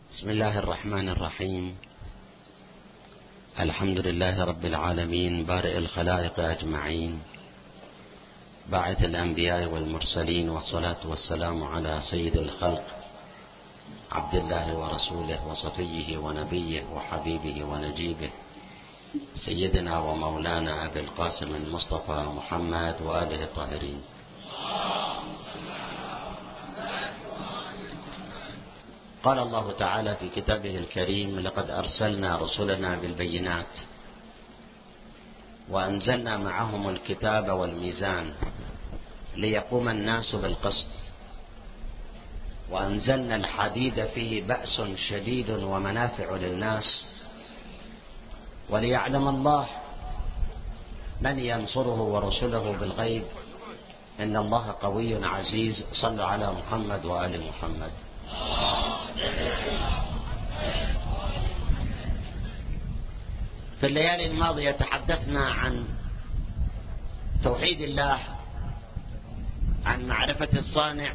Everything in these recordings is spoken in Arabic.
بسم الله الرحمن الرحيم. الحمد لله رب العالمين بارئ الخلائق أجمعين، باعث الأنبياء والمرسلين، والصلاة والسلام على سيد الخلق عبد الله ورسوله وصفيه ونبيه وحبيبه ونجيبه سيدنا ومولانا أبي القاسم المصطفى محمد وآله الطاهرين. قال الله تعالى في كتابه الكريم: لقد أرسلنا رسلنا بالبينات وأنزلنا معهم الكتاب والميزان ليقوم الناس بالقسط وأنزلنا الحديد فيه بأس شديد ومنافع للناس وليعلم الله من ينصره ورسله بالغيب إن الله قوي عزيز. صلوا على محمد وآل محمد. في الليالي الماضية تحدثنا عن توحيد الله، عن معرفة الصانع،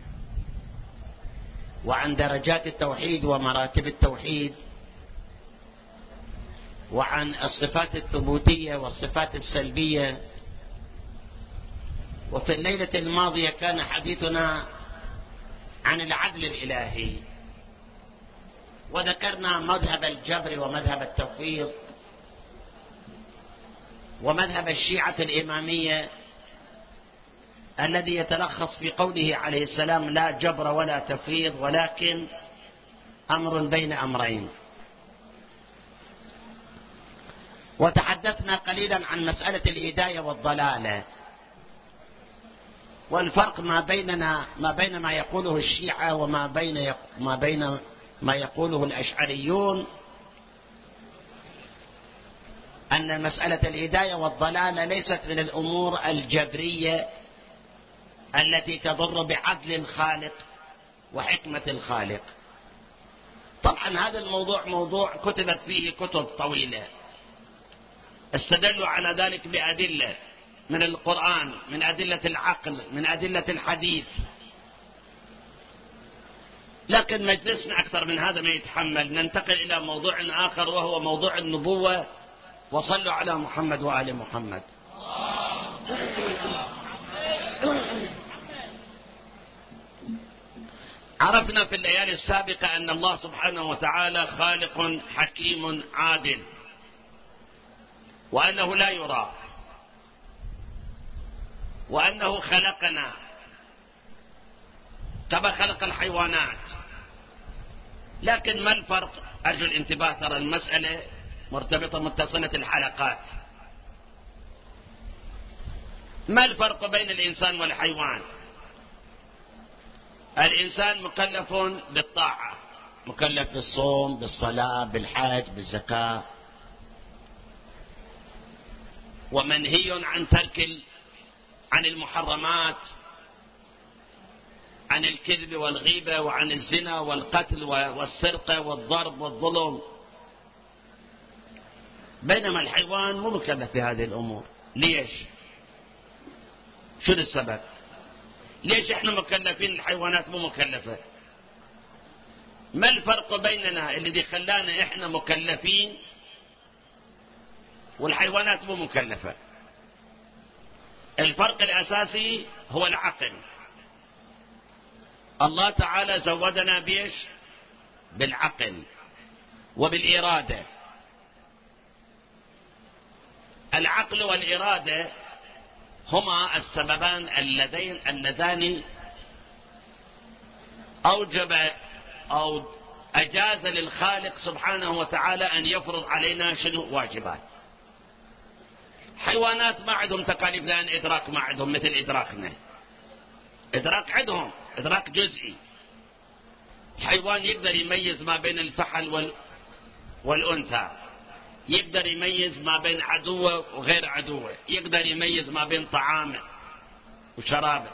وعن درجات التوحيد ومراتب التوحيد، وعن الصفات الثبوتية والصفات السلبية. وفي الليلة الماضية كان حديثنا عن العدل الإلهي، وذكرنا مذهب الجبر ومذهب التفويض ومذهب الشيعة الإمامية الذي يتلخص في قوله عليه السلام: لا جبر ولا تفويض ولكن أمر بين أمرين. وتحدثنا قليلا عن مسألة الهداية والضلالة والفرق ما بين ما يقوله الشيعة وما بين ما يقوله الأشعريون، أن مسألة الهداية والضلالة ليست من الأمور الجبرية التي تضر بعدل الخالق وحكمة الخالق. طبعا هذا الموضوع موضوع كتبت فيه كتب طويلة، استدلوا على ذلك بأدلة من القرآن، من أدلة العقل، من أدلة الحديث، لكن مجلسنا أكثر من هذا ما يتحمل. ننتقل إلى موضوع آخر وهو موضوع النبوة. وصلوا على محمد وآل محمد. عرفنا في الليالي السابقة أن الله سبحانه وتعالى خالق حكيم عادل، وأنه لا يرى، وأنه خلقنا كما خلق الحيوانات. لكن ما الفرق؟ أرجو الانتباه، ترى المسألة مرتبطة متصلة الحلقات. ما الفرق بين الإنسان والحيوان؟ الإنسان مكلف بالطاعة، مكلف بالصوم، بالصلاة، بالحج، بالزكاة، ومنهي عن المحرمات، عن الكذب والغيبة وعن الزنا والقتل والسرقة والضرب والظلم. بينما الحيوان مو مكلف بهذه الأمور. ليش؟ شو السبب؟ ليش احنا مكلفين الحيوانات مو مكلفة؟ ما الفرق بيننا الذي خلانا احنا مكلفين والحيوانات مو مكلفة؟ الفرق الأساسي هو العقل. الله تعالى زودنا بيش؟ بالعقل وبالإرادة. العقل والإرادة هما السببان اللذان أوجب أو أجاز للخالق سبحانه وتعالى أن يفرض علينا شنو؟ واجبات. حيوانات ما عندهم تكاليف لأن إدراك ما عندهم مثل إدراكنا. إدراك عندهم إدراك جزئي. الحيوان يقدر يميز ما بين الفحل والأنثى، يقدر يميز ما بين عدوه وغير عدوه، يقدر يميز ما بين طعامه وشرابه.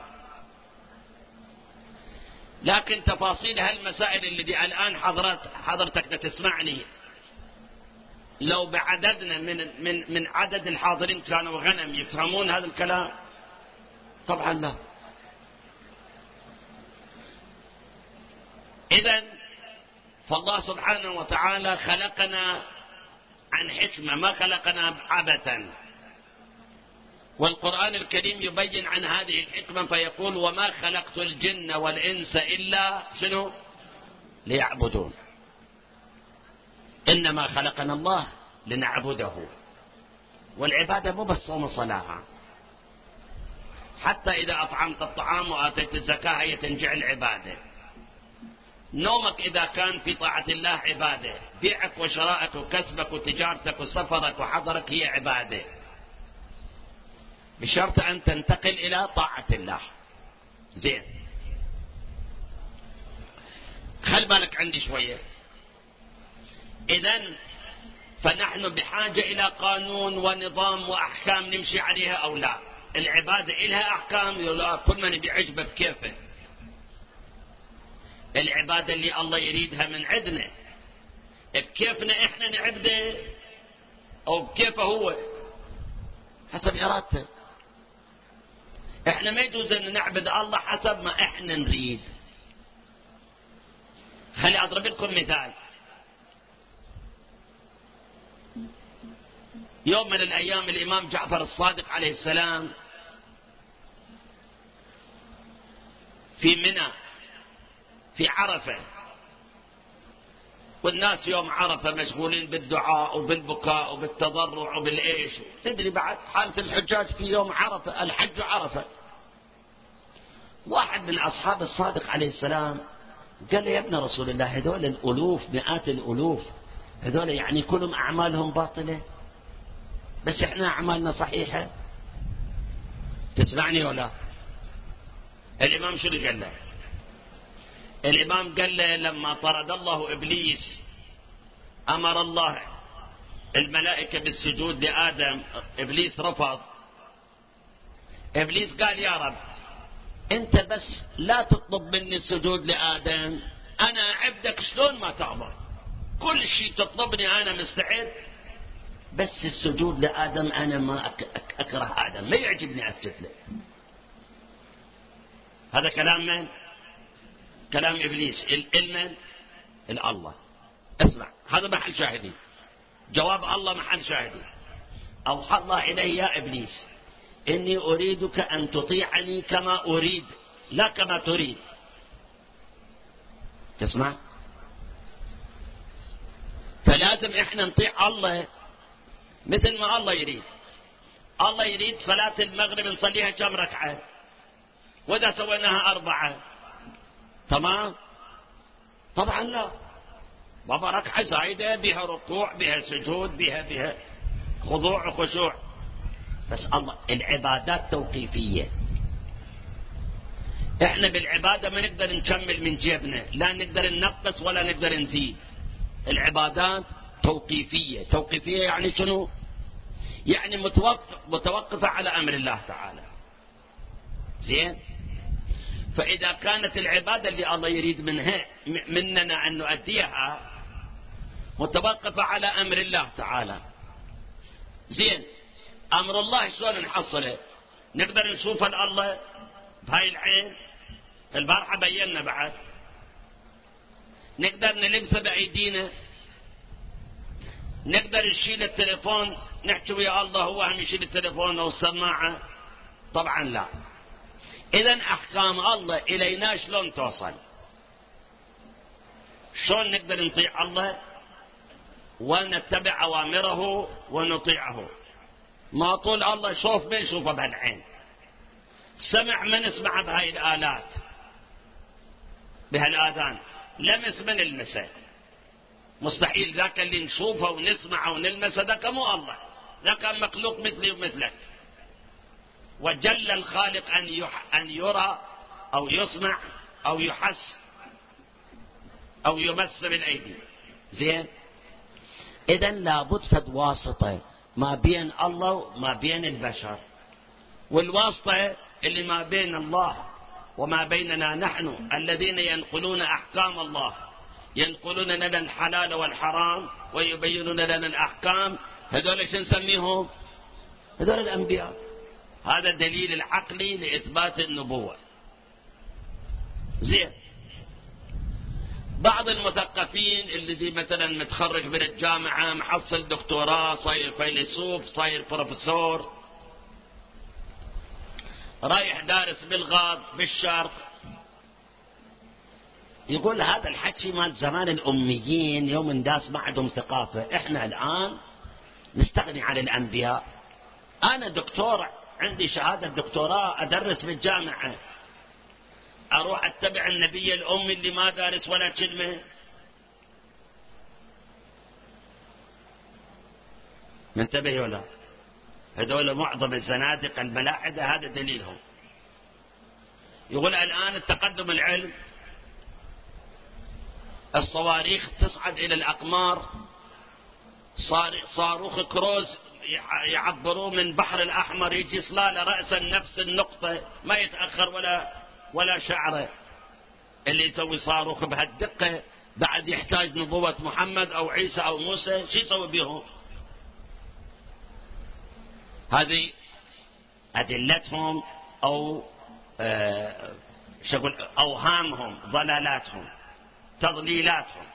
لكن تفاصيل هالمسائل اللي الآن حضرتك تسمعني، لو بعددنا من عدد الحاضرين كانوا غنم يفهمون هذا الكلام؟ طبعا لا. إذن فالله سبحانه وتعالى خلقنا عن حكمة، ما خلقنا عبثا. والقرآن الكريم يبين عن هذه الحكمة فيقول: وما خلقت الجن والإنس إلا شنو؟ ليعبدون. إنما خلقنا الله لنعبده. والعبادة مو بس صوم وصلاة، حتى إذا أطعمت الطعام وآتيت الزكاة هي تنجع العبادة. نومك إذا كان في طاعة الله عبادة، بيعك وشرائك وكسبك وتجارتك وسفرك وحضرك هي عبادة، بشرط أن تنتقل إلى طاعة الله. زين، خل بالك عندي شوية. إذن فنحن بحاجة إلى قانون ونظام وأحكام نمشي عليها أو لا. العبادة إلها أحكام، كل من بيعجبه بكيفه. العبادة اللي الله يريدها من عندنا بكيفنا إحنا نعبده أو بكيفه هو، حسب إرادته. إحنا ما يجوز أن نعبد الله حسب ما إحنا نريد. خلي أضرب لكم مثال. يوم من الأيام الإمام جعفر الصادق عليه السلام في منى في عرفة، والناس يوم عرفة مشغولين بالدعاء وبالبكاء وبالتضرع وبالإيش. تدري بعد حالة الحجاج في يوم عرفة، الحج عرفة. واحد من أصحاب الصادق عليه السلام قال له: يا ابن رسول الله، هذول الألوف، مئات الألوف، هذول يعني كلهم أعمالهم باطلة، بس إحنا أعمالنا صحيحة. تسمعني ولا؟ الإمام شنو قال له؟ الإمام قال له: لما طرد الله إبليس أمر الله الملائكة بالسجود لآدم، إبليس رفض. إبليس قال: يا رب، أنت بس لا تطلب مني السجود لآدم، أنا عبدك شلون ما تأمر، كل شيء تطلبني أنا مستعد، بس السجود لآدم أنا ما أكره آدم، ما يعجبني أسجد له. هذا كلام من؟ كلام إبليس. المن؟ الله. اسمع، هذا محل شاهدي، جواب الله محل شاهدي. أوحى الله إليه: يا إبليس، إني أريدك أن تطيعني كما أريد لا كما تريد. تسمع؟ فلازم إحنا نطيع الله مثل ما الله يريد. الله يريد صلاة المغرب نصليها كم ركعة، وإذا سويناها 4 تمام؟ طبعا لا، بابا ركعة زايدة بها ركوع بها سجود بها خضوع وخشوع. بس الله العبادات توقيفية. احنا بالعبادة ما نقدر نكمل من جيبنا، لا نقدر ننقص ولا نقدر نزيد. العبادات توقيفية. توقيفية يعني شنو؟ يعني متوقفة على أمر الله تعالى. زين؟ فإذا كانت العبادة اللي الله يريد مننا أن نؤديها متوقفة على أمر الله تعالى، زين، أمر الله شلون نحصله؟ نقدر نشوف الله بهاي العين؟ البارحة بينا بعد. نقدر نلمسه بأيدينا؟ نقدر نشيل التليفون نحكي ويا الله هو هم يشيل التليفون أو السماعة؟ طبعا لا. إذن أحكام الله إلينا شلون توصل؟ شلون نقدر نطيع الله ونتبع أوامره ونطيعه؟ ما طول الله شوف من شوفه بالعين، سمع من اسمع بهاي الآلات بهالآذان، لمس من المسه. مستحيل ذاك اللي نشوفه ونسمعه ونلمسه ذاك مو الله، ذاك مخلوق مثلي ومثلك. وجل الخالق أن يرى أو يسمع أو يحس أو يمس بالأيدي. زين؟ إذن لابد فد واسطة ما بين الله وما بين البشر، والواسطة اللي ما بين الله وما بيننا نحن الذين ينقلون أحكام الله، ينقلون لنا الحلال والحرام ويبينون لنا الأحكام. هذول شو نسميهم؟ هذول الأنبياء. هذا الدليل العقلي لإثبات النبوة. زين، بعض المثقفين اللي مثلا متخرج من الجامعة محصل دكتوراه صاير فيلسوف صاير بروفيسور رايح دارس بالغرب بالشرق يقول هذا الحكي مال زمان الأميين يوم الناس ما عندهم ثقافة. احنا الآن نستغني عن الأنبياء. أنا دكتور عندي شهادة دكتوراه أدرس بالجامعة أروح أتبع النبي الأمي اللي ما دارس ولا كلمة؟ منتبه ولا؟ هذول معظم الزنادقة الملاحدة هذا دليلهم. يقول الآن التقدم العلم الصواريخ تصعد إلى الأقمار صاروخ كروز يعبروه من بحر الأحمر يجي صلالة رأسا نفس النقطة ما يتأخر ولا شعره. اللي يسوي صاروخ بهالدقة بعد يحتاج نبوة محمد أو عيسى أو موسى شو يسوي بيهم؟ هذه أدلتهم أو شغل أوهامهم ضلالاتهم تضليلاتهم.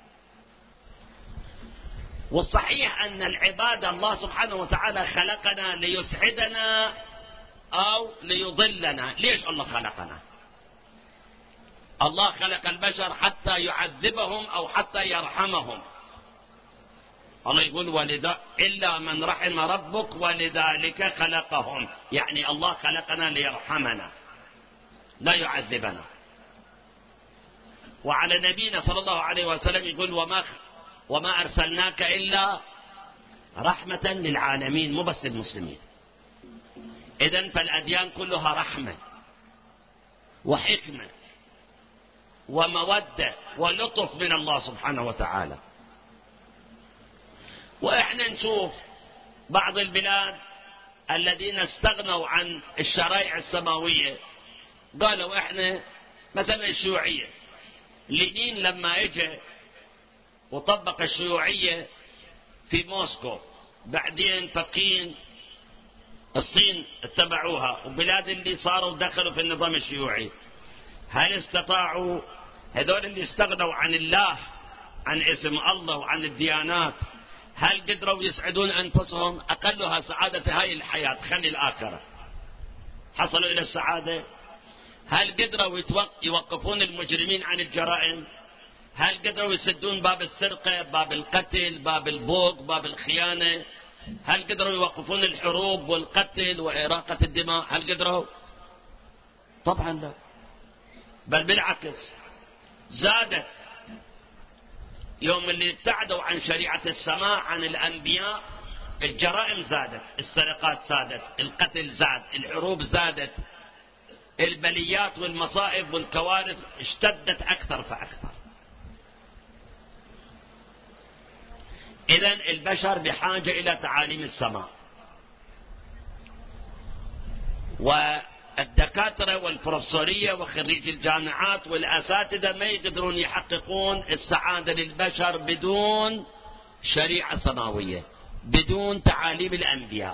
والصحيح أن العبادة الله سبحانه وتعالى خلقنا ليسعدنا أو ليضلنا. ليش الله خلقنا؟ الله خلق البشر حتى يعذبهم أو حتى يرحمهم. الله يقول إلا من رحم ربك ولذلك خلقهم، يعني الله خلقنا ليرحمنا لا يعذبنا. وعلى نبينا صلى الله عليه وسلم يقول وما أرسلناك إلا رحمة للعالمين مو بس للمسلمين. إذن فالأديان كلها رحمة وحكمة ومودة ولطف من الله سبحانه وتعالى. وإحنا نشوف بعض البلاد الذين استغنوا عن الشرائع السماوية قالوا إحنا مثلا الشيوعية. لينين لما اجى وطبق الشيوعية في موسكو بعدين بكين الصين اتبعوها وبلاد اللي صاروا دخلوا في النظام الشيوعي، هل استطاعوا هذول اللي استغنوا عن الله عن اسم الله وعن الديانات هل قدروا يسعدون أنفسهم؟ أقلها سعادة هاي الحياة خلي الآخرة. حصلوا إلى السعادة؟ هل قدروا يوقفون المجرمين عن الجرائم؟ هل قدروا يسدون باب السرقة باب القتل باب البوق باب الخيانة؟ هل قدروا يوقفون الحروب والقتل وإراقة الدماء؟ هل قدروا؟ طبعا لا، بل بالعكس زادت. يوم اللي ابتعدوا عن شريعة السماء عن الأنبياء الجرائم زادت، السرقات زادت، القتل زاد، الحروب زادت، البليات والمصائب والكوارث اشتدت أكثر فأكثر. إذن البشر بحاجة إلى تعاليم السماء، والدكاترة والبروفيسورية وخريج الجامعات والأساتذة ما يقدرون يحققون السعادة للبشر بدون شريعة سماوية بدون تعاليم الأنبياء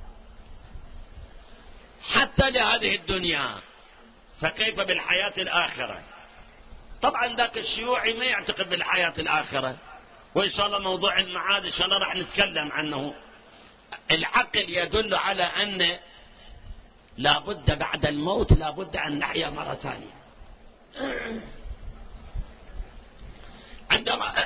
حتى لهذه الدنيا، فكيف بالحياة الآخرة؟ طبعا ذاك الشيوعي ما يعتقد بالحياة الآخرة، وإن شاء الله موضوع المعاد إن شاء الله راح نتكلم عنه. العقل يدل على أن لا بد بعد الموت لا بد أن نحيا مرة ثانية. عندما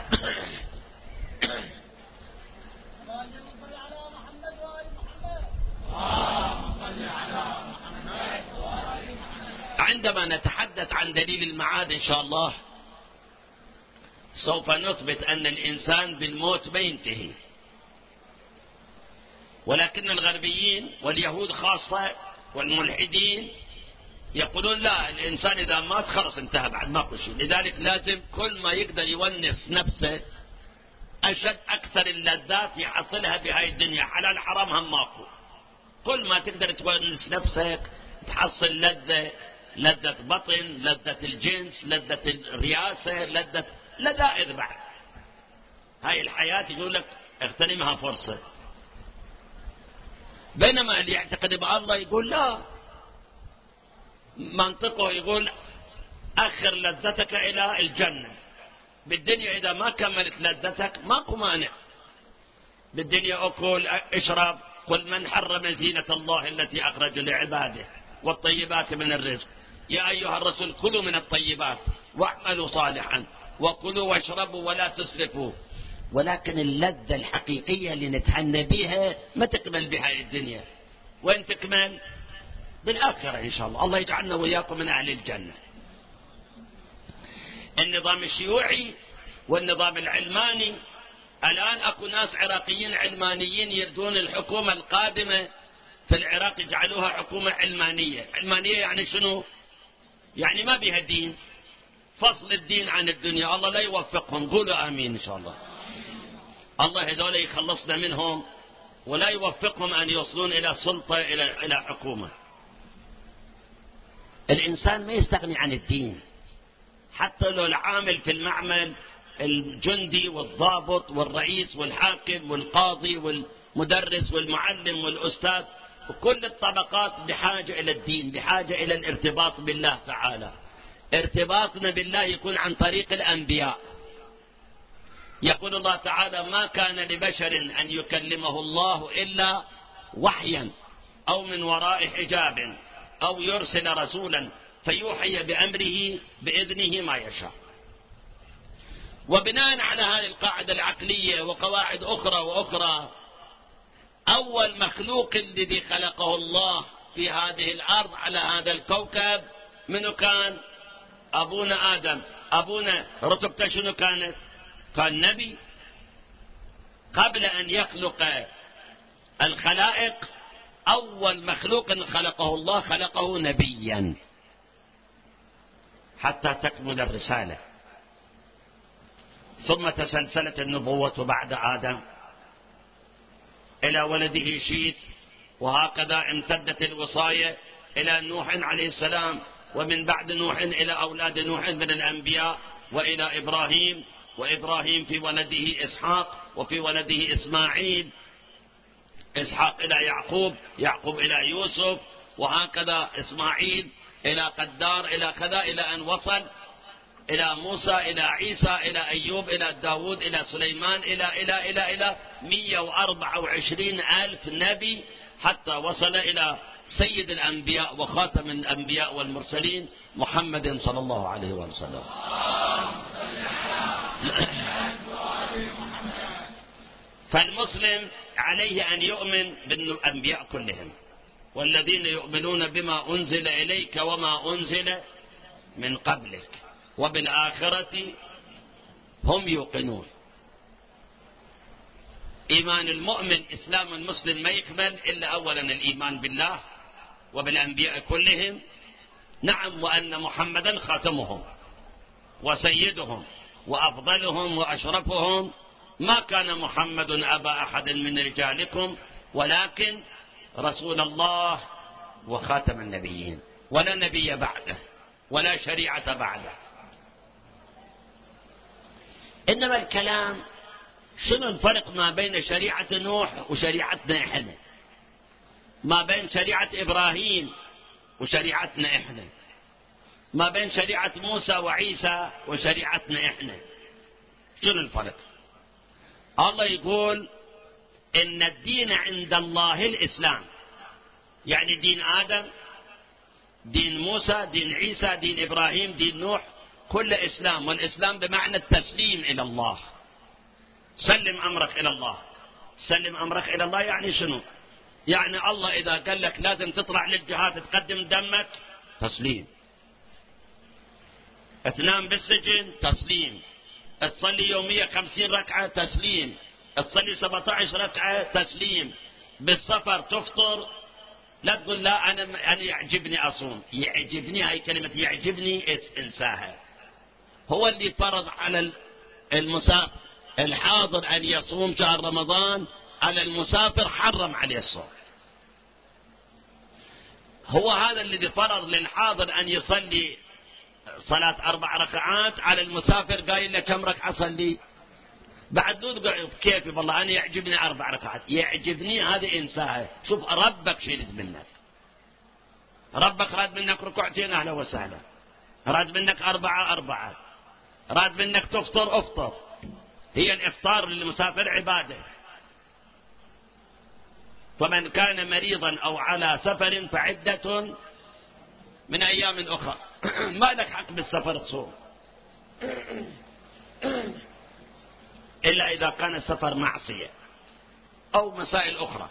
عندما نتحدث عن دليل المعاد إن شاء الله سوف نثبت أن الإنسان بالموت ما ينتهي، ولكن الغربيين واليهود خاصة والملحدين يقولون لا، الإنسان إذا مات خلص انتهى بعد ماكو شيء. لذلك لازم كل ما يقدر يونس نفسه أشد أكثر اللذات يحصلها بهاي الدنيا، حلال حرام هم ماكو. كل ما تقدر تونس نفسك تحصل لذة بطن، لذة الجنس، لذة الرياسة، لذة لذائذ بعد. هاي الحياة يقول لك اغتنمها فرصة. بينما اللي يعتقد بالله يقول لا، منطقه يقول أخر لذتك إلى الجنة، بالدنيا إذا ما كملت لذتك ماكو مانع. بالدنيا أكل اشرب، قل من حرم زينة الله التي أخرج لعباده والطيبات من الرزق، يا أيها الرسول كلوا من الطيبات واعملوا صالحا وكلوا واشربوا ولا تسرفوا. ولكن اللذة الحقيقية اللي نتهنى بها ما تكمل بها الدنيا، وين تكمل؟ بالآخرة إن شاء الله. الله يجعلنا وإياكم من أهل الجنة. النظام الشيوعي والنظام العلماني، الآن أكو ناس عراقيين علمانيين يردون الحكومة القادمة في العراق يجعلوها حكومة علمانية. علمانية يعني شنو؟ يعني ما بها دين، فصل الدين عن الدنيا. الله لا يوفقهم، قولوا آمين إن شاء الله. الله هذول يخلصنا منهم ولا يوفقهم أن يوصلون إلى سلطة، إلى حكومة. الإنسان ما يستغني عن الدين، حتى لو العامل في المعمل، الجندي والضابط والرئيس والحاكم والقاضي والمدرس والمعلم والأستاذ، وكل الطبقات بحاجة إلى الدين، بحاجة إلى الارتباط بالله تعالى. ارتباطنا بالله يكون عن طريق الأنبياء. يقول الله تعالى: ما كان لبشر أن يكلمه الله إلا وحيا أو من وراء حجاب أو يرسل رسولا فيوحي بأمره بإذنه ما يشاء. وبناء على هذه القاعدة العقلية وقواعد أخرى، أول مخلوق الذي خلقه الله في هذه الأرض على هذا الكوكب منو كان؟ أبونا آدم. أبونا رتبته شنو كانت؟ كان نبي. قبل أن يخلق الخلائق أول مخلوق خلقه الله خلقه نبيا حتى تكمل الرسالة. ثم تسلسلت النبوة بعد آدم إلى ولده شيث، وهكذا امتدت الوصاية إلى نوح عليه السلام، ومن بعد نوح إلى أولاد نوح من الأنبياء، وإلى إبراهيم، وإبراهيم في ولده إسحاق، وفي ولده إسماعيل، إسحاق إلى يعقوب، يعقوب إلى يوسف، وهكذا إسماعيل إلى قدار إلى كذا، إلى أن وصل إلى موسى، إلى عيسى، إلى أيوب، إلى داود، إلى سليمان، إلى 124 ألف نبي، حتى وصل إلى سيد الأنبياء وخاتم الأنبياء والمرسلين محمد صلى الله عليه وسلم. فالمسلم عليه أن يؤمن بالأنبياء كلهم، والذين يؤمنون بما أنزل إليك وما أنزل من قبلك وبالآخرة هم يوقنون. إيمان المؤمن، إسلام المسلم ما يكمل إلا أولا الإيمان بالله وبالأنبياء كلهم، نعم، وأن محمدا خاتمهم وسيدهم وأفضلهم وأشرفهم. ما كان محمد أبا أحد من رجالكم ولكن رسول الله وخاتم النبيين، ولا نبي بعده ولا شريعة بعده. إنما الكلام شنو الفرق ما بين شريعة نوح وشريعتنا إحنا، ما بين شريعة إبراهيم وشريعتنا إحنا، ما بين شريعة موسى وعيسى وشريعتنا إحنا، شنو الفرق؟ الله يقول إن الدين عند الله الإسلام، يعني دين آدم، دين موسى، دين عيسى، دين إبراهيم، دين نوح، كل إسلام. والإسلام بمعنى التسليم إلى الله. سلم أمرك إلى الله. سلم أمرك إلى الله يعني شنو؟ يعني الله إذا قال لك لازم تطلع للجهاد تقدم دمك، تسليم. تنام بالسجن، تسليم. تصلي يوميا 50 ركعة، تسليم. تصلي 17 ركعة، تسليم. بالسفر تفطر، لا تقول لا أنا يعجبني أصوم. يعجبني، هاي كلمة يعجبني انساها. هو اللي فرض على المسافر الحاضر أن يصوم شهر رمضان، على المسافر حرم عليه الصوم. هو هذا الذي فرض للحاضر أن يصلي صلاة 4 ركعات، على المسافر قايل له كم ركعة صلي؟ بعد تقول كيفي والله أنا يعجبني 4 ركعات. يعجبني هذه انساها. شوف ربك شيرد منك، ربك راد منك ركعتين أهلا وسهلا، راد منك 4 4. راد منك تفطر افطر، هي الإفطار للمسافر عبادة. فمن كان مريضا أو على سفر فعدة من أيام أخرى. ما لك حق بالسفر تصوم إلا إذا كان السفر معصية أو مسائل أخرى.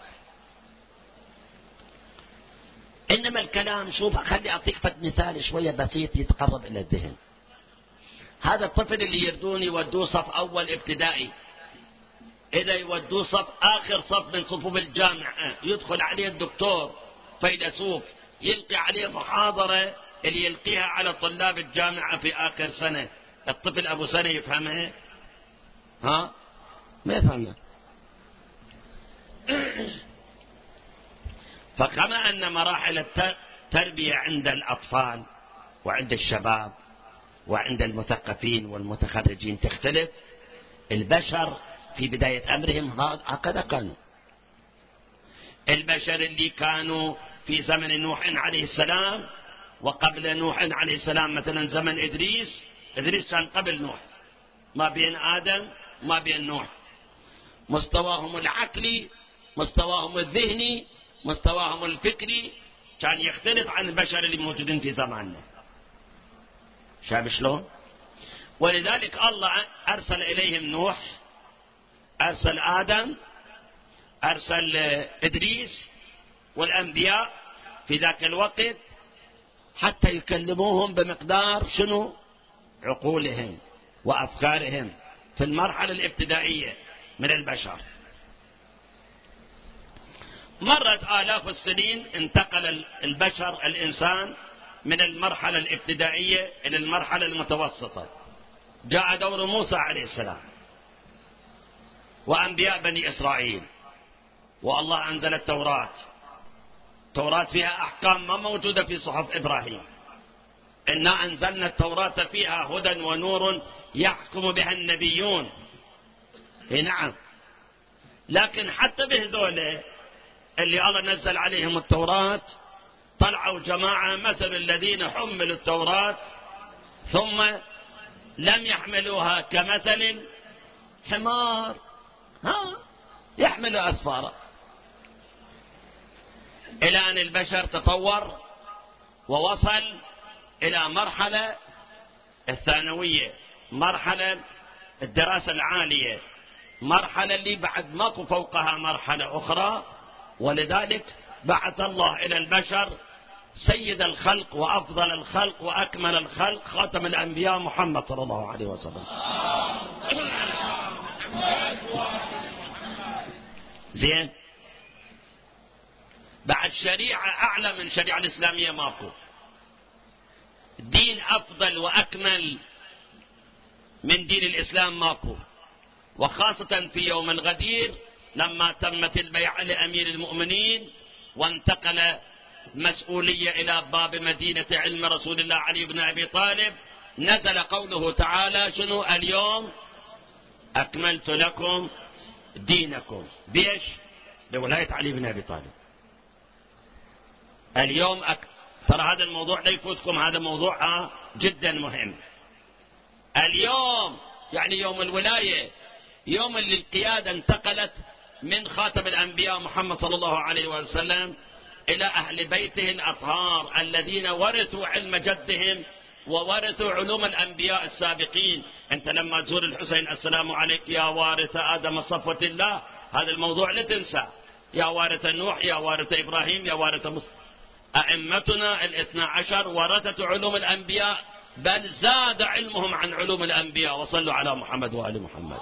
إنما الكلام، شوف خلي أعطيك مثال شوية بسيط يتقرب إلى الذهن. هذا الطفل اللي يردون يودوه صف أول ابتدائي، إذا يودوه صف آخر صف من صفوف الجامعة، يدخل عليه الدكتور فيلسوف يلقي عليه محاضرة اللي يلقيها على طلاب الجامعة في آخر سنة، الطفل أبو سنة يفهمها؟ ها؟ ما يفهمها. فكما أن مراحل التربية عند الأطفال وعند الشباب وعند المثقفين والمتخرجين تختلف، البشر في بداية أمرهم هكذا كانوا. البشر اللي كانوا في زمن نوح عليه السلام وقبل نوح عليه السلام، مثلا زمن إدريس كان قبل نوح، ما بين آدم ما بين نوح، مستواهم العقلي، مستواهم الذهني، مستواهم الفكري كان يختلف عن البشر اللي موجودين في زماننا. شايف شلون؟ ولذلك الله أرسل إليهم نوح، أرسل آدم، أرسل إدريس والأنبياء في ذاك الوقت حتى يكلموهم بمقدار شنو؟ عقولهم وأفكارهم في المرحلة الابتدائية من البشر. مرت آلاف السنين، انتقل البشر الإنسان من المرحلة الابتدائية إلى المرحلة المتوسطة. جاء دور موسى عليه السلام وأنبياء بني إسرائيل، والله أنزل التوراة. التوراة فيها أحكام ما موجودة في صحف إبراهيم. إنا أنزلنا التوراة فيها هدى ونور يحكم بها النبيون. نعم، لكن حتى بهذول اللي الله نزل عليهم التوراة طلعوا جماعة مثل الذين حملوا التوراة ثم لم يحملوها كمثل حمار يحمل أسفارا. إلى أن البشر تطور ووصل إلى مرحلة الثانوية، مرحلة الدراسة العالية، مرحلة اللي بعد ماكو فوقها مرحلة أخرى. ولذلك بعث الله إلى البشر سيد الخلق وأفضل الخلق وأكمل الخلق، خاتم الأنبياء، محمد صلى الله عليه وسلم. زين، بعد شريعة أعلى من الشريعة الإسلامية ماكو، دين أفضل وأكمل من دين الإسلام ماكو. وخاصة في يوم الغدير لما تمت البيعة لأمير المؤمنين وانتقل مسؤولية إلى باب مدينة علم رسول الله علي بن أبي طالب، نزل قوله تعالى شنو؟ اليوم أكملت لكم دينكم. بيش؟ بولاية علي بن أبي طالب. اليوم ترى هذا الموضوع لا يفوتكم، هذا موضوع جدا مهم. اليوم يعني يوم الولاية، يوم اللي القيادة انتقلت من خاتم الأنبياء محمد صلى الله عليه وسلم إلى أهل بيته الأطهار الذين ورثوا علم جدهم وورثوا علوم الأنبياء السابقين. أنت لما تزور الحسين السلام عليك يا وارث آدم صفوة الله، هذا الموضوع لا تنسى. يا وارث نوح، يا وارث إبراهيم، يا وارث موسى. أئمتنا الاثنى عشر ورثة علوم الأنبياء، بل زاد علمهم عن علوم الأنبياء. وصلوا على محمد وآل محمد.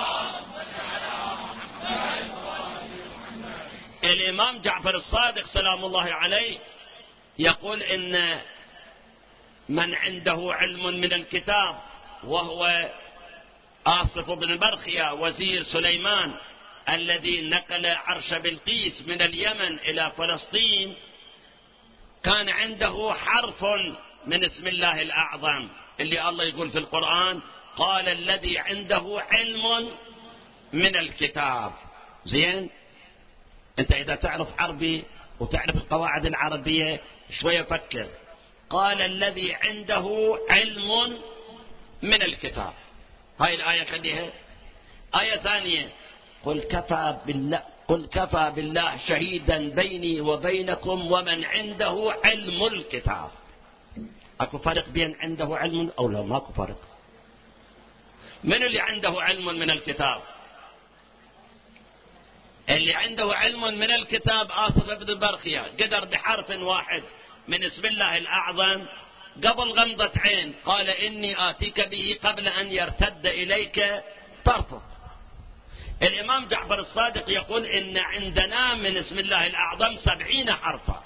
الإمام جعفر الصادق سلام الله عليه يقول إن من عنده علم من الكتاب، وهو آصف بن برخيا وزير سليمان الذي نقل عرش بلقيس من اليمن إلى فلسطين، كان عنده حرف من اسم الله الأعظم اللي الله يقول في القرآن قال الذي عنده علم من الكتاب. زين، انت اذا تعرف عربي وتعرف القواعد العربية شوية فكر. قال الذي عنده علم من الكتاب. هاي الآية خليها. آية ثانية: قل كفى بالله شهيدا بيني وبينكم ومن عنده علم الكتاب. اكو فرق بين عنده علم او لا؟ ماكو فرق. من اللي عنده علم من الكتاب؟ اللي عنده علم من الكتاب آصف بن برخية قدر بحرف واحد من اسم الله الأعظم قبل غمضة عين قال إني آتيك به قبل أن يرتد إليك طرفك. الإمام جعفر الصادق يقول إن عندنا من اسم الله الأعظم 70 حرفا.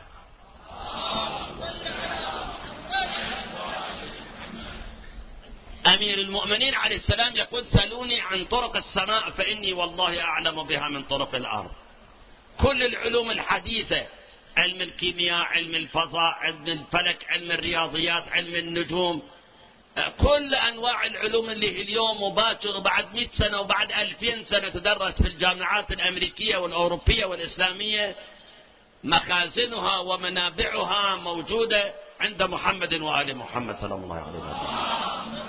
أمير المؤمنين عليه السلام يقول: سلوني عن طرق السماء فإني والله أعلم بها من طرق الأرض. كل العلوم الحديثة، علم الكيمياء، علم الفضاء، علم الفلك، علم الرياضيات، علم النجوم، كل أنواع العلوم اللي اليوم وباكر وبعد 100 سنة وبعد 2000 سنة تدرس في الجامعات الأمريكية والأوروبية والإسلامية، مخازنها ومنابعها موجودة عند محمد وآل محمد صلى الله عليه وسلم.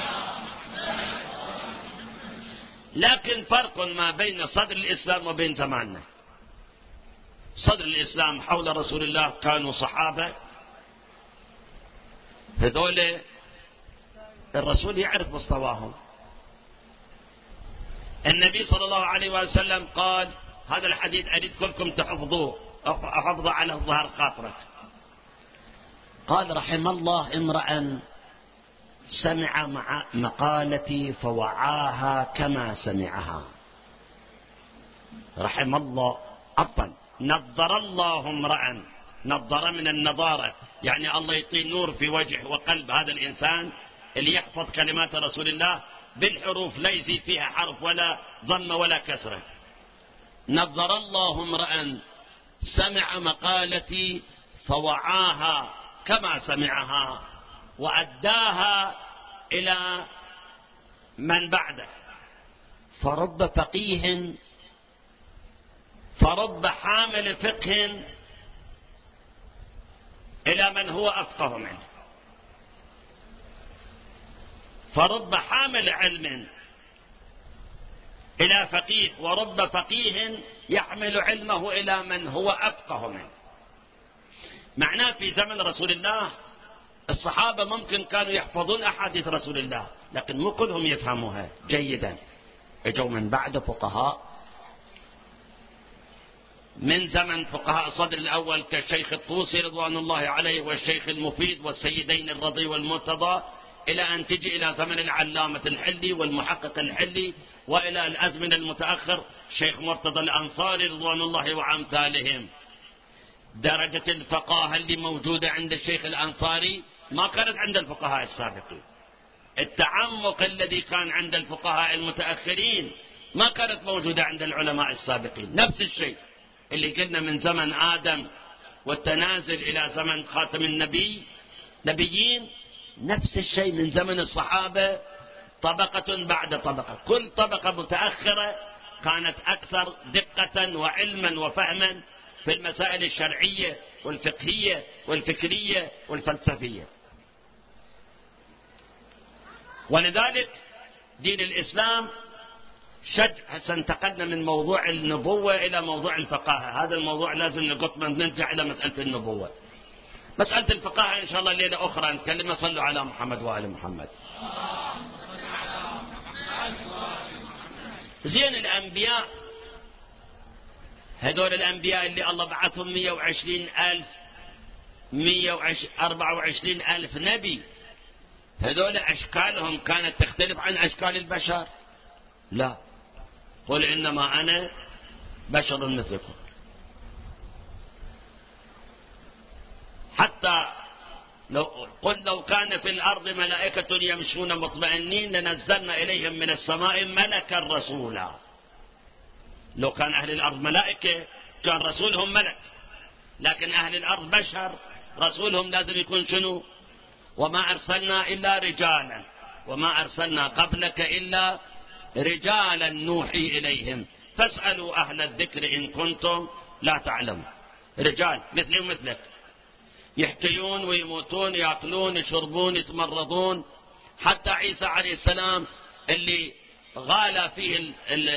لكن فرق ما بين صدر الإسلام وبين زماننا. صدر الإسلام حول رسول الله كانوا صحابة، هذول الرسول يعرف مستواهم. النبي صلى الله عليه وسلم قال، هذا الحديث أريد كلكم تحفظوه، أحفظه على ظهر خاطرك. قال: رحم الله امرأ سمع مقالتي فوعاها كما سمعها. رحم الله، عفوا، نظر الله امرأ، نظر من النظارة، يعني الله يعطي نور في وجه وقلب هذا الإنسان اللي يحفظ كلمات رسول الله بالحروف، لا يزيد فيها حرف ولا ضم ولا كسرة. نظر الله امرأ سمع مقالتي فوعاها كما سمعها وأداها إلى من بعده. فرب حامل فقه إلى من هو أفقه منه، فرب حامل علم إلى فقيه، ورب فقيه يحمل علمه إلى من هو أفقه منه. معناه في زمن رسول الله الصحابة ممكن كانوا يحفظون أحاديث رسول الله، لكن مو كلهم يفهموها جيدا. اجوا من بعد فقهاء من زمن فقهاء الصدر الأول كالشيخ الطوسي رضوان الله عليه والشيخ المفيد والسيدين الرضي والمرتضى، إلى أن تجي إلى زمن العلامة الحلي والمحقق الحلي، وإلى الأزمنة المتأخر الشيخ مرتضى الأنصاري رضوان الله وأمثالهم. درجة الفقاهة اللي موجودة عند الشيخ الأنصاري ما كانت عند الفقهاء السابقين. التعمق الذي كان عند الفقهاء المتأخرين ما كانت موجودة عند العلماء السابقين. نفس الشيء اللي قلنا من زمن آدم والتنازل إلى زمن خاتم النبيين، نفس الشيء من زمن الصحابة، طبقة بعد طبقة. كل طبقة متأخرة كانت أكثر دقة وعلما وفهما في المسائل الشرعية والفقهية والفكرية والفلسفية. ولذلك دين الإسلام هسه انتقلنا من موضوع النبوة إلى موضوع الفقاهة. هذا الموضوع لازم نرجع إلى مسألة النبوة. مسألة الفقاهة إن شاء الله ليلة أخرى نتكلم. صلوا على محمد وآل محمد. زين، الأنبياء هذول الأنبياء اللي الله بعثهم 124 ألف نبي، هذول أشكالهم كانت تختلف عن أشكال البشر؟ لا. قل إنما أنا بشر مثلكم. حتى لو كان في الأرض ملائكة يمشون مطمئنين لنزلنا إليهم من السماء ملكا رسولا. لو كان أهل الأرض ملائكة كان رسولهم ملك، لكن أهل الأرض بشر، رسولهم لازم يكون شنو؟ وما أرسلنا إلا رجالا وما أرسلنا قبلك إلا رجالا نوحي إليهم فاسألوا أهل الذكر إن كنتم لا تعلمون. رجال مثلي ومثلك، يحكيون ويموتون، يأكلون يشربون يتمرضون، حتى عيسى عليه السلام اللي غالى فيه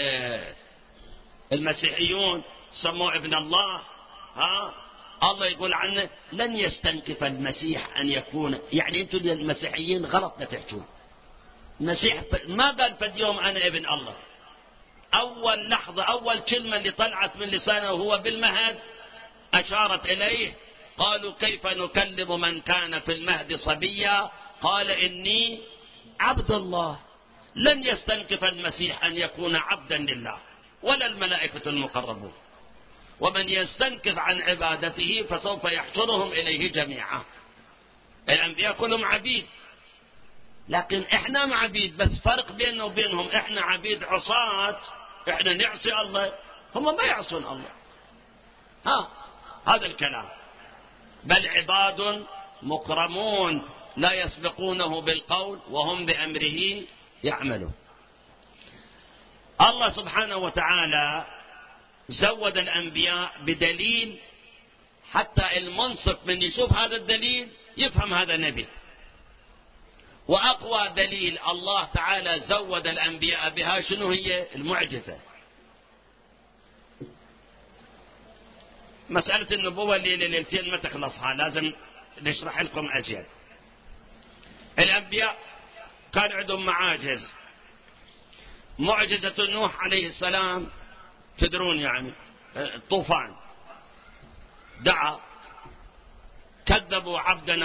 المسيحيون سموه ابن الله، الله يقول عنه لن يستنكف المسيح أن يكون، يعني أنتم المسيحيين غلط لا تحجون. المسيح ما قال فد يوم أنا ابن الله. أول لحظة أول كلمة اللي طلعت من لسانه وهو بالمهد أشارت إليه، قالوا كيف نكلم من كان في المهد صبيا، قال إني عبد الله. لن يستنكف المسيح أن يكون عبدا لله ولا الملائكة المقربون، ومن يستنكف عن عبادته فسوف يحشرهم إليه جميعا. الأنبياء كلهم عبيد، لكن إحنا عبيد، بس فرق بيننا وبينهم إحنا عبيد عصاة، إحنا نعصي الله، هم ما يعصون الله. هذا الكلام. بل عباد مكرمون لا يسبقونه بالقول وهم بأمره يعملون. الله سبحانه وتعالى زود الأنبياء بدليل حتى المنصف من يشوف هذا الدليل يفهم هذا نبي. وأقوى دليل الله تعالى زود الأنبياء بها شنو هي؟ المعجزة. مسألة النبوة اللي ليلتين ما تخلصها، لازم نشرح لكم أزيد. الأنبياء كان عندهم معاجز. معجزة نوح عليه السلام تدرون يعني الطوفان، دعا كذبوا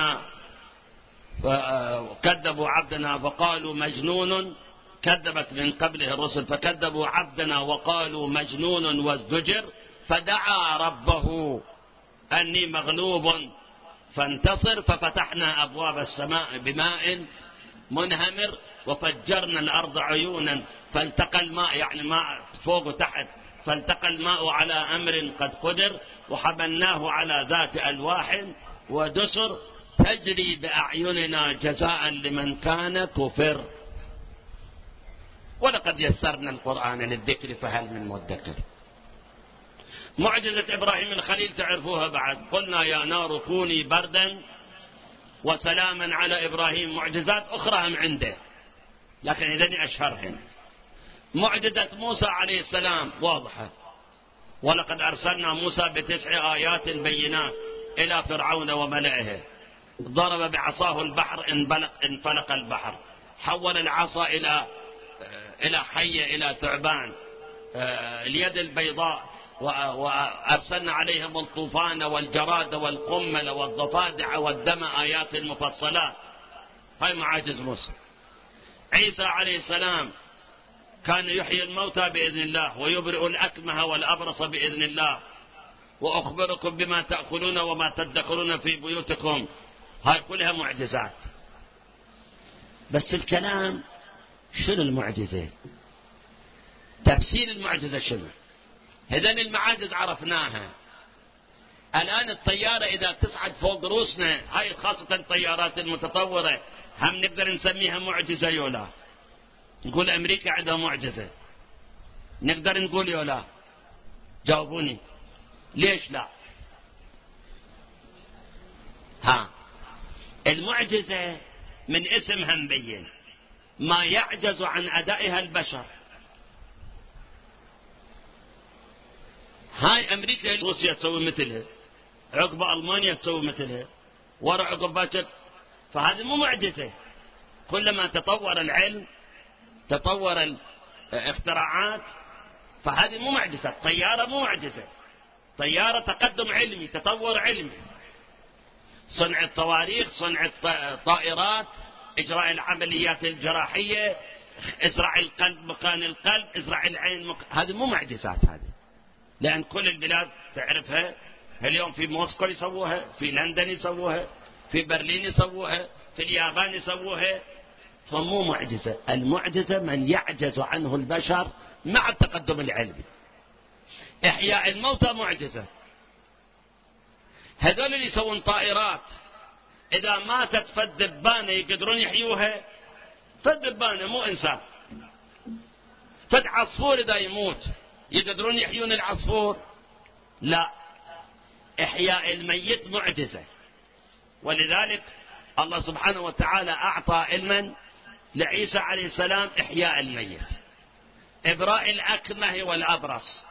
عبدنا فقالوا مجنون، كذبت من قبله الرسل فكذبوا عبدنا وقالوا مجنون وازدجر، فدعا ربه أني مغلوب فانتصر، ففتحنا أبواب السماء بماء منهمر وفجرنا الأرض عيونا فالتقى الماء، يعني ماء فوق وتحت، فالتقى الماء على أمر قد قدر وحملناه على ذات ألواح ودسر تجري بأعيننا جزاء لمن كان كفر، ولقد يسرنا القرآن للذكر فهل من مدكر. معجزة إبراهيم الخليل تعرفوها بعد، قلنا يا نار كوني بردا وسلاما على إبراهيم. معجزات أخرى هم عنده لكن إذن أشهرهن. معجزة موسى عليه السلام واضحة، ولقد أرسلنا موسى ب9 آيات بينات إلى فرعون وملئه، ضرب بعصاه البحر انفلق البحر، حول العصا إلى حية إلى ثعبان، اليد البيضاء، وأرسلنا عليهم الطوفان والجراد والقمل والضفادع والدم آيات مفصلات. هاي معاجز موسى. عيسى عليه السلام كان يحيي الموتى بإذن الله ويبرئ الأكمه والأبرص بإذن الله، وأخبركم بما تأكلون وما تدخرون في بيوتكم. هاي كلها معجزات. بس الكلام شنو المعجزة؟ تفسير المعجزة شنو؟ إذن المعاجز عرفناها. الآن الطيارة إذا تصعد فوق رؤوسنا، هاي خاصة الطيارات المتطورة، هم نقدر نسميها معجزة يولا؟ نقول أمريكا عندها معجزة، نقدر نقول يولا؟ جاوبوني ليش لا؟ المعجزة من اسمها مبين ما يعجز عن أدائها البشر. هاي أمريكا روسيا تسوي مثلها، عقب ألمانيا تسوي مثلها، ورا عقب باكر، فهذه مو معجزة. كلما تطور العلم تطور الاختراعات، فهذه مو معجزة. طيارة مو معجزة، طيارة تقدم علمي تطور علمي، صنع الصواريخ، صنع الطائرات، إجراء العمليات الجراحية، ازرع القلب مكان القلب، ازرع العين هذه مو معجزات هذه، لأن كل البلاد تعرفها. اليوم في موسكو يسووها، في لندن يسووها، في برلين يسووها، في اليابان يسووها، فمو معجزة. المعجزة من يعجز عنه البشر مع التقدم العلمي. إحياء الموتى معجزة. هذول اللي يسوون طائرات إذا ماتت فالدبانة يقدرون يحيوها؟ فالدبانة مو إنسان. فد عصفور إذا يموت يقدرون يحيون العصفور؟ لا. إحياء الميت معجزة. ولذلك الله سبحانه وتعالى أعطى علما لعيسى عليه السلام إحياء الميت، إبراء الأكمه والأبرص،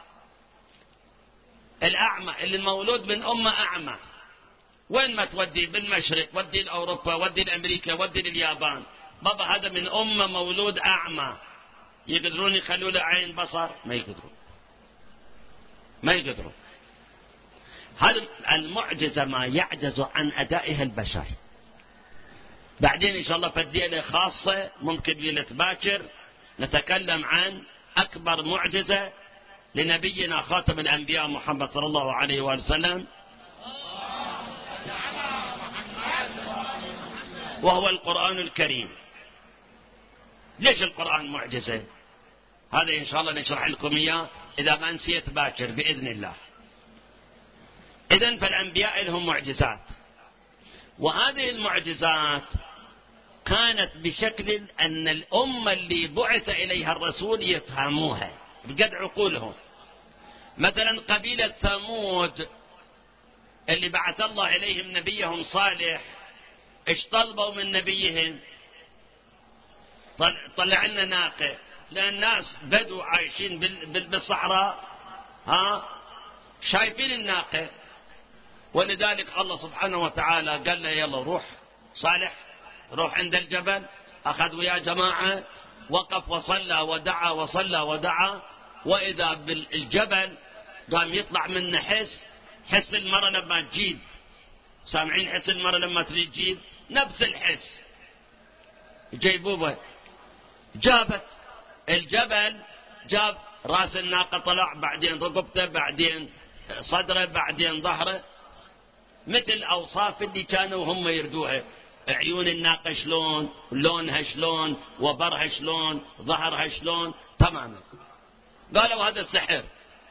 الأعمى اللي المولود من أمة أعمى، وين ما تودي بالمشرق، ودي لأوروبا، ودي لأمريكا، ودي لليابان، بابا هذا من أمة مولود أعمى، يقدرون يخلوا له عين بصر؟ ما يقدرون، ما يقدرون. هذه المعجزة ما يعجز عن أدائها البشر. بعدين إن شاء الله فدينا خاصة ممكن ليلة باكر نتكلم عن أكبر معجزة لنبينا خاتم الأنبياء محمد صلى الله عليه وآله وسلم، وهو القرآن الكريم. ليش القرآن معجزة؟ هذا إن شاء الله نشرح لكم إياه إذا ما نسيت باكر بإذن الله. إذن فالأنبياء لهم معجزات، وهذه المعجزات كانت بشكل أن الأمة اللي بعث إليها الرسول يفهموها بقد عقولهم. مثلا قبيلة ثمود اللي بعث الله إليهم نبيهم صالح، إيش طلبوا من نبيهم؟ طلع لنا ناقة، لأن الناس بدوا عايشين بالصحراء، شايفين الناقة، ولذلك الله سبحانه وتعالى قال له يلا روح صالح، روح عند الجبل. أخذ ويا جماعة، وقف وصلى ودعا وصلى ودعا، وإذا بالجبل قام يطلع منه حس المرة لما تجيب، سامعين حس المرة لما تريد تجيب؟ نفس الحس. جيبوبة جابت الجبل، جاب راس الناقة طلع، بعدين رقبته، بعدين صدره، بعدين ظهره، مثل أوصاف اللي كانوا هم يردوها. عيون الناقة شلون، لونها شلون، وبرها شلون، ظهرها شلون، تماما. قالوا هذا السحر.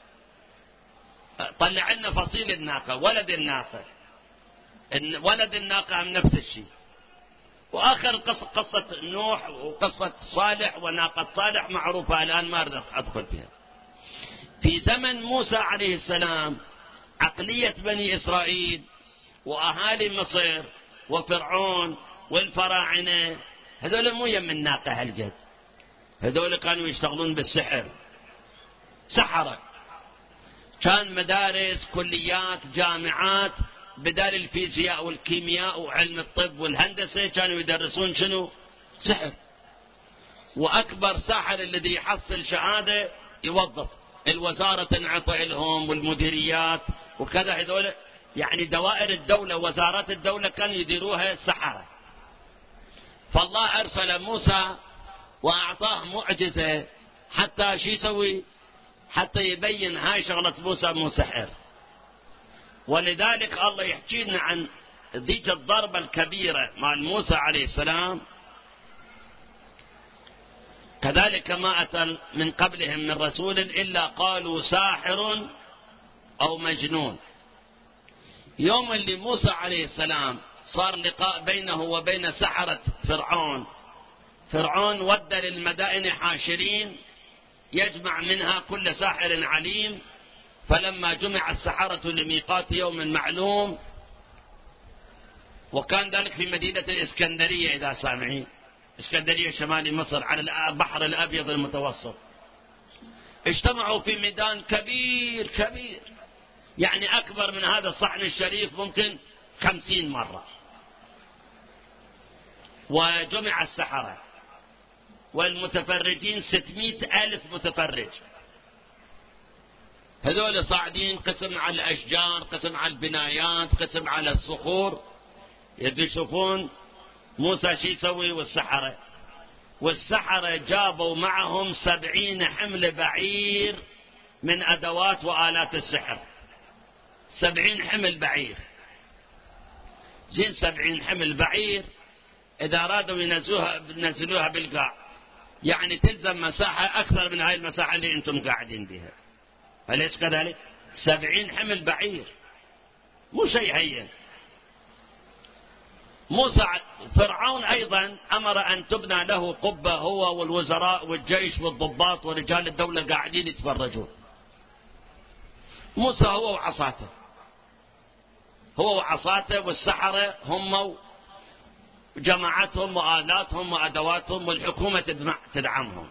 طلع لنا فصيل الناقة، ولد الناقة، ولد الناقة هم نفس الشيء. وآخر قصة نوح وقصة صالح وناقة صالح معروفة الآن ما أريد أدخل فيها. في زمن موسى عليه السلام عقلية بني إسرائيل وأهالي مصر وفرعون والفراعنة هذول مو يم الناقة هالجد، هذول كانوا يشتغلون بالسحر، سحرة. كان مدارس، كليات، جامعات، بدال الفيزياء والكيمياء وعلم الطب والهندسة كانوا يدرسون شنو؟ سحر. وأكبر ساحر الذي يحصل شهادة يوظف الوزارة تنعطي لهم والمديريات وكذا، هذول يعني دوائر الدولة وزارات الدولة كانوا يديروها السحرة. فالله أرسل موسى وأعطاه معجزة حتى شو يسوي؟ حتى يبين هاي شغلة موسى مو سحر. ولذلك الله يحكي لنا عن ذيك الضربة الكبيرة مع موسى عليه السلام. كذلك ما أتى من قبلهم من رسول إلا قالوا ساحر أو مجنون. يوم اللي موسى عليه السلام صار لقاء بينه وبين سحرة فرعون، فرعون ودى للمدائن حاشرين يجمع منها كل ساحر عليم. فلما جمع السحرة لميقات يوم معلوم، وكان ذلك في مدينة الإسكندرية، إذا سامعين، إسكندرية شمال مصر على البحر الأبيض المتوسط، اجتمعوا في ميدان كبير كبير، يعني أكبر من هذا الصحن الشريف ممكن 50 مرة. وجمع السحرة والمتفرجين 600,000 متفرج. هذول صاعدين، قسم على الأشجار، قسم على البنايات، قسم على الصخور، يشوفون موسى شي يسوي والسحرة. والسحرة جابوا معهم 70 حمل بعير من أدوات وآلات السحر. 70 حمل بعير، زين 70 حمل بعير إذا أرادوا ينزلوها بالقاع، يعني تلزم مساحة أكثر من هاي المساحة اللي أنتم قاعدين بها. أليس كذلك؟ 70 حمل بعير مو شيء هين. موسى فرعون أيضا أمر أن تبنى له قبة، هو والوزراء والجيش والضباط ورجال الدولة قاعدين يتفرجون. موسى هو وعصاته، هو وعصاته، والسحرة هم جماعتهم وآلاتهم وأدواتهم، والحكومة تدعمهم.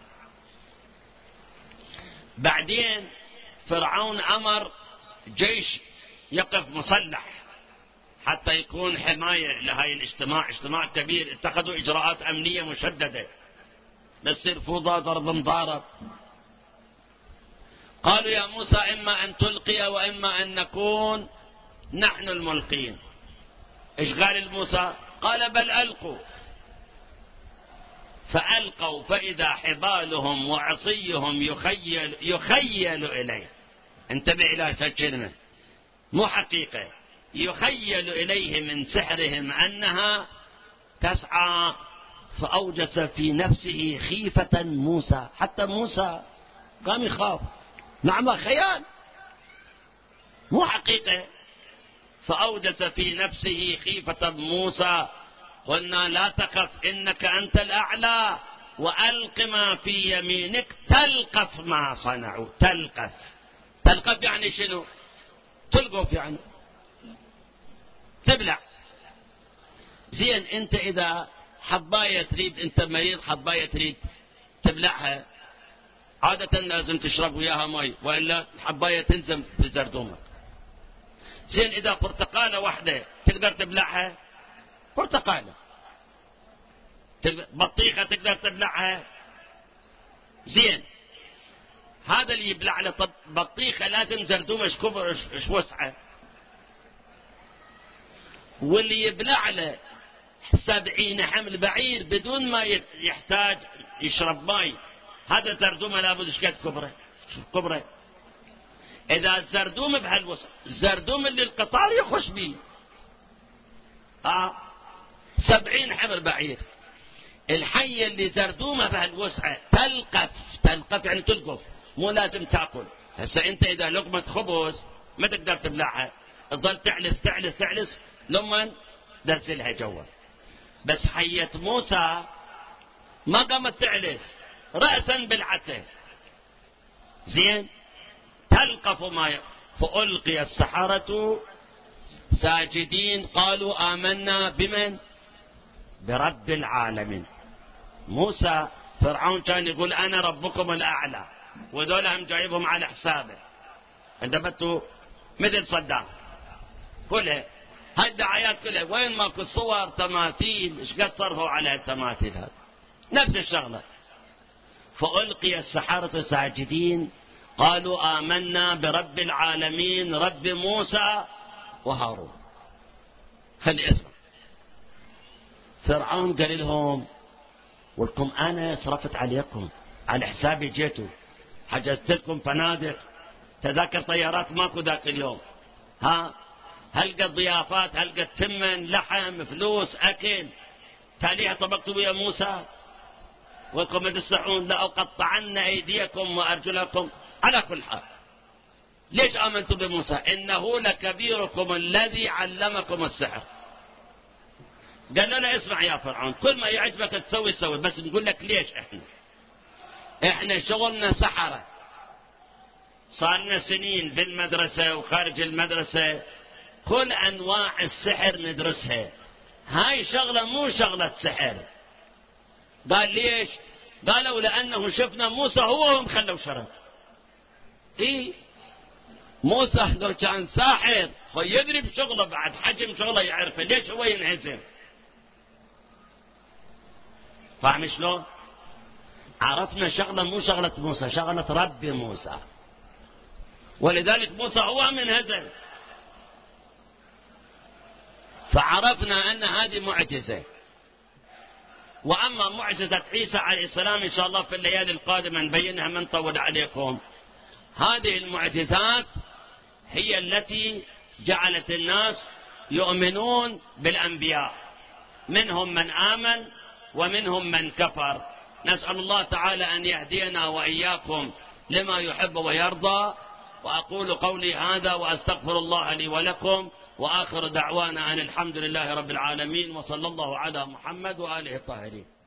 بعدين فرعون أمر جيش يقف مسلح حتى يكون حماية لهاي الاجتماع، اجتماع كبير، اتخذوا إجراءات أمنية مشددة، بتصير فوضى ضرب مضارب. قالوا يا موسى إما أن تلقي وإما أن نكون نحن الملقين. إيش قال موسى؟ قال بل ألقوا. فألقوا فإذا حبالهم وعصيهم يخيل إليه. انتبه إلى هالكلمة، مو حقيقة، يخيل إليه من سحرهم أنها تسعى. فأوجس في نفسه خيفة موسى، حتى موسى قام يخاف. نعم خيال مو حقيقة. فأوجس في نفسه خيفة موسى. قلنا لا تخف إنك أنت الأعلى وألق ما في يمينك تلقف ما صنعوا. تلقف يعني شنو؟ تلقف يعني تبلع. زين أنت إذا حباية تريد، أنت مريض حباية تريد تبلعها، عادة لازم تشرب وياها مي وإلا الحباية تنزم في زردومك. زين إذا برتقالة واحدة تقدر تبلعها؟ برتقالة. بطيخة تقدر تبلعها؟ زين هذا اللي يبلع له بطيخة لازم زردومة ايش كبر ايش وسعة، واللي يبلع له 70 حمل بعير بدون ما يحتاج يشرب ماء، هذا زردومة لابد ايش قد كبره. إذا الزردوم بهالوسع، الزردوم اللي القطار يخش بيه 70 حمل بعير. الحية اللي زردومة بهالوسعة تلقف يعني تلقف، مو لازم تأكل. هسه أنت إذا لقمة خبز ما تقدر تبلعها، تظل تعلس لما تنزلها جوا. بس حية موسى ما قامت تعلس، رأسا بالعته. زين تلقف ما فألقي السحرة ساجدين قالوا آمنا بمن؟ برب العالمين. موسى فرعون كان يقول أنا ربكم الأعلى، وذول هم جايبهم على حسابه. انتبهتوا؟ مثل صدام كلها هاي الدعايات كلها، وين ماكو صور تماثيل ايش قد صرفوا على التماثيل، هذا نفس الشغلة. فألقي السحرة ساجدين قالوا آمنا برب العالمين رب موسى وهارون. خلي اسمع، فرعون قال لهم ولكم أنا صرفت عليكم، على حسابي جيتوا، حجزت لكم فنادق، تذاكر طيارات ماكو ذاك اليوم، هلقى ضيافات، هلقى تمن لحم فلوس أكل، تاليها طبقتوا ويا موسى ولكم تستحون لأقطعن أيديكم وأرجلكم. على كل حال ليش آمنتوا بموسى؟ إنه لكبيركم الذي علمكم السحر. قالوا له اسمع يا فرعون، كل ما يعجبك تسوي سوي، بس نقول لك ليش احنا شغلنا سحرة، صارنا سنين بالمدرسة وخارج المدرسة كل أنواع السحر ندرسها، هاي شغلة مو شغلة سحر. قال ليش؟ قالوا لأنه شفنا موسى هو وهم خلوا شرط. موسى لو كان ساحر هو يدري بشغله، بعد حجم شغله يعرفه، ليش هو ينهزم؟ فاهم شلون؟ عرفنا شغلة مو شغلة موسى، شغلة رب موسى، ولذلك موسى هو من هزم. فعرفنا أن هذه معجزة. وأما معجزة عيسى عليه السلام إن شاء الله في الليالي القادمة نبينها، من طول عليكم. هذه المعجزات هي التي جعلت الناس يؤمنون بالأنبياء، منهم من آمن ومنهم من كفر. نسأل الله تعالى أن يهدينا وإياكم لما يحب ويرضى. وأقول قولي هذا وأستغفر الله لي ولكم، وآخر دعوانا أن الحمد لله رب العالمين، وصلى الله على محمد وآله الطاهرين.